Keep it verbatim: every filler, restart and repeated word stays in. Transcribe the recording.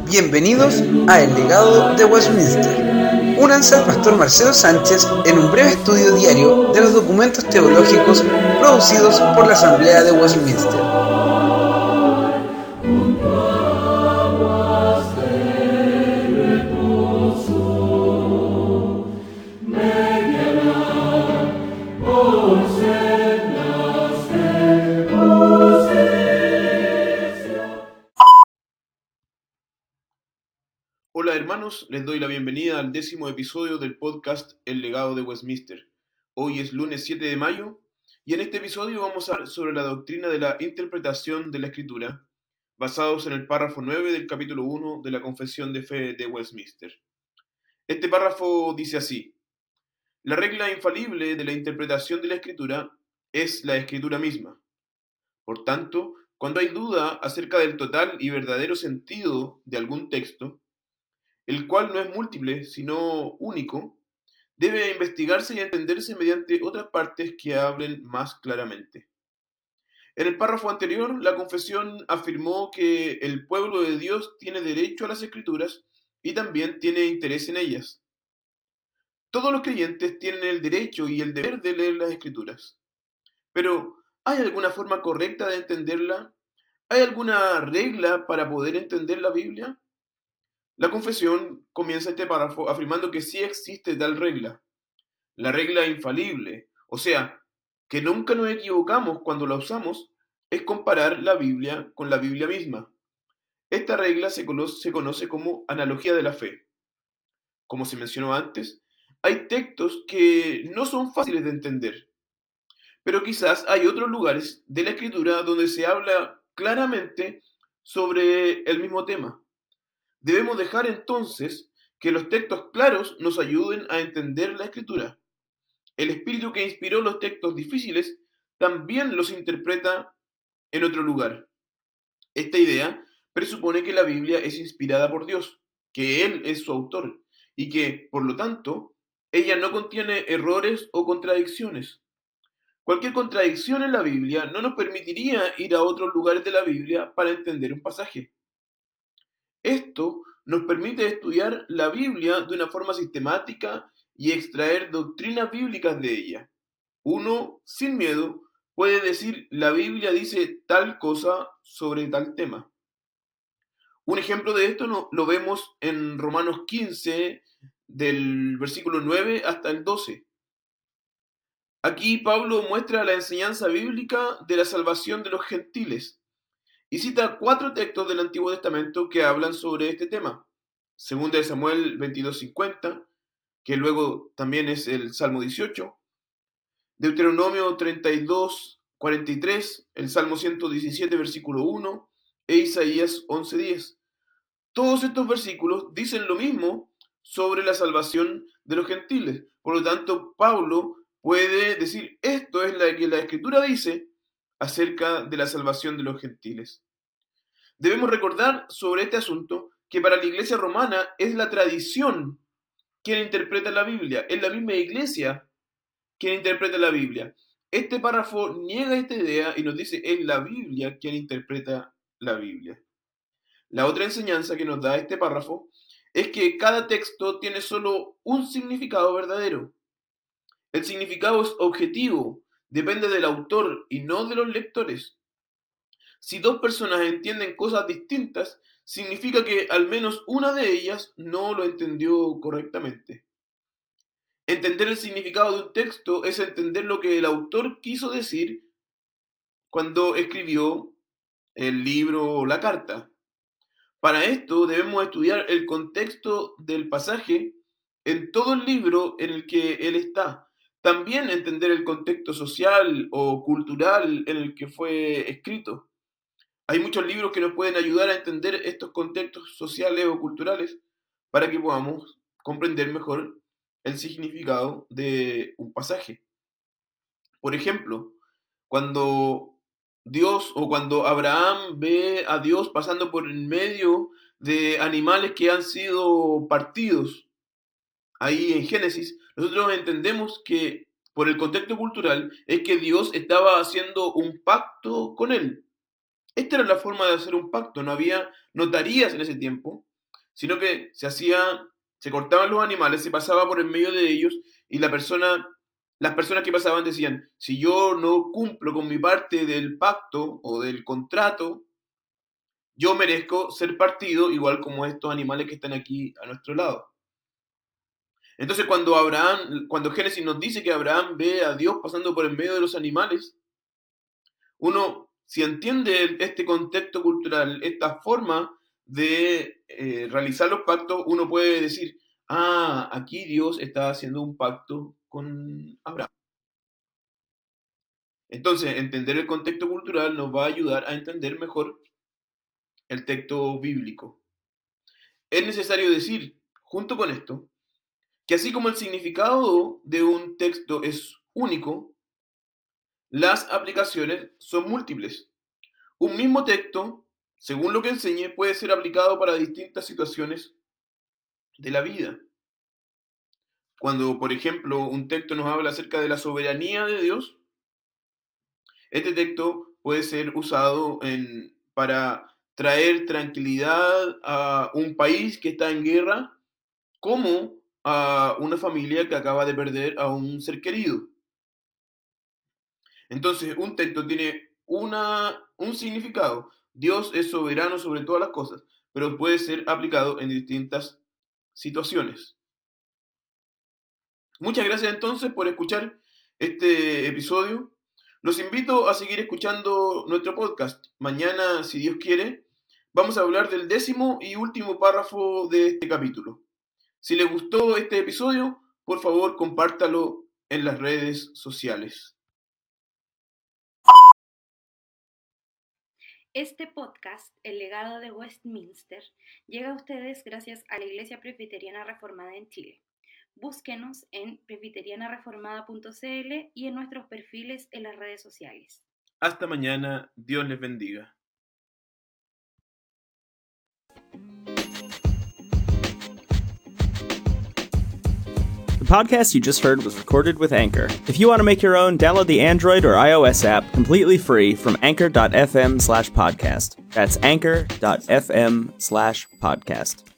Bienvenidos a El Legado de Westminster. Únanse al pastor Marcelo Sánchez en un breve estudio diario de los documentos teológicos producidos por la Asamblea de Westminster. Hola hermanos, les doy la bienvenida al décimo episodio del podcast El Legado de Westminster. Hoy es lunes siete de mayo y en este episodio vamos a hablar sobre la doctrina de la interpretación de la Escritura, basados en el párrafo nueve del capítulo uno de la Confesión de Fe de Westminster. Este párrafo dice así: la regla infalible de la interpretación de la Escritura es la Escritura misma. Por tanto, cuando hay duda acerca del total y verdadero sentido de algún texto, el cual no es múltiple, sino único, debe investigarse y entenderse mediante otras partes que hablen más claramente. En el párrafo anterior, la confesión afirmó que el pueblo de Dios tiene derecho a las Escrituras y también tiene interés en ellas. Todos los creyentes tienen el derecho y el deber de leer las Escrituras. Pero, ¿hay alguna forma correcta de entenderla? ¿Hay alguna regla para poder entender la Biblia? La confesión comienza este párrafo afirmando que sí existe tal regla, la regla infalible, o sea, que nunca nos equivocamos cuando la usamos, es comparar la Biblia con la Biblia misma. Esta regla se conoce, se conoce como analogía de la fe. Como se mencionó antes, hay textos que no son fáciles de entender, pero quizás hay otros lugares de la Escritura donde se habla claramente sobre el mismo tema. Debemos dejar entonces que los textos claros nos ayuden a entender la Escritura. El Espíritu que inspiró los textos difíciles también los interpreta en otro lugar. Esta idea presupone que la Biblia es inspirada por Dios, que Él es su autor y que, por lo tanto, ella no contiene errores o contradicciones. Cualquier contradicción en la Biblia no nos permitiría ir a otros lugares de la Biblia para entender un pasaje. Esto nos permite estudiar la Biblia de una forma sistemática y extraer doctrinas bíblicas de ella. Uno, sin miedo, puede decir la Biblia dice tal cosa sobre tal tema. Un ejemplo de esto no, lo vemos en Romanos quince, del versículo nueve hasta el doce. Aquí Pablo muestra la enseñanza bíblica de la salvación de los gentiles y cita cuatro textos del Antiguo Testamento que hablan sobre este tema. Segunda de Samuel veintidós cincuenta, que luego también es el Salmo dieciocho, Deuteronomio treinta y dos cuarenta y tres, el Salmo ciento diecisiete versículo uno e Isaías once diez. Todos estos versículos dicen lo mismo sobre la salvación de los gentiles. Por lo tanto, Pablo puede decir esto es lo que la Escritura dice acerca de la salvación de los gentiles. Debemos recordar sobre este asunto que para la iglesia romana es la tradición quien interpreta la Biblia, es la misma iglesia quien interpreta la Biblia. Este párrafo niega esta idea y nos dice es la Biblia quien interpreta la Biblia. La otra enseñanza que nos da este párrafo es que cada texto tiene solo un significado verdadero. El significado es objetivo, depende del autor y no de los lectores. Si dos personas entienden cosas distintas, significa que al menos una de ellas no lo entendió correctamente. Entender el significado de un texto es entender lo que el autor quiso decir cuando escribió el libro o la carta. Para esto debemos estudiar el contexto del pasaje en todo el libro en el que él está. También entender el contexto social o cultural en el que fue escrito. Hay muchos libros que nos pueden ayudar a entender estos contextos sociales o culturales para que podamos comprender mejor el significado de un pasaje. Por ejemplo, cuando Dios o cuando Abraham ve a Dios pasando por el medio de animales que han sido partidos, ahí en Génesis, nosotros entendemos que por el contexto cultural es que Dios estaba haciendo un pacto con él. Esta era la forma de hacer un pacto, no había notarías en ese tiempo, sino que se hacía, se cortaban los animales, se pasaba por en medio de ellos y la persona, las personas que pasaban decían, si yo no cumplo con mi parte del pacto o del contrato, yo merezco ser partido igual como estos animales que están aquí a nuestro lado. Entonces cuando Abraham, cuando Génesis nos dice que Abraham ve a Dios pasando por en medio de los animales, uno, si entiende este contexto cultural, esta forma de eh, realizar los pactos, uno puede decir, ah, aquí Dios está haciendo un pacto con Abraham. Entonces, entender el contexto cultural nos va a ayudar a entender mejor el texto bíblico. Es necesario decir, junto con esto, que así como el significado de un texto es único, las aplicaciones son múltiples. Un mismo texto, según lo que enseñe, puede ser aplicado para distintas situaciones de la vida. Cuando, por ejemplo, un texto nos habla acerca de la soberanía de Dios, este texto puede ser usado en, para traer tranquilidad a un país que está en guerra, como a una familia que acaba de perder a un ser querido. Entonces, un texto tiene una, un significado. Dios es soberano sobre todas las cosas, pero puede ser aplicado en distintas situaciones. Muchas gracias entonces por escuchar este episodio. Los invito a seguir escuchando nuestro podcast. Mañana, si Dios quiere, vamos a hablar del décimo y último párrafo de este capítulo. Si les gustó este episodio, por favor, compártalo en las redes sociales. Este podcast, El legado de Westminster, llega a ustedes gracias a la Iglesia Presbiteriana Reformada en Chile. Búsquenos en presbiteriana reformada punto c l y en nuestros perfiles en las redes sociales. Hasta mañana, Dios les bendiga. The podcast you just heard was recorded with Anchor. If you want to make your own, download the Android or iOS app completely free from anchor dot f m slash podcast. That's anchor dot f m slash podcast.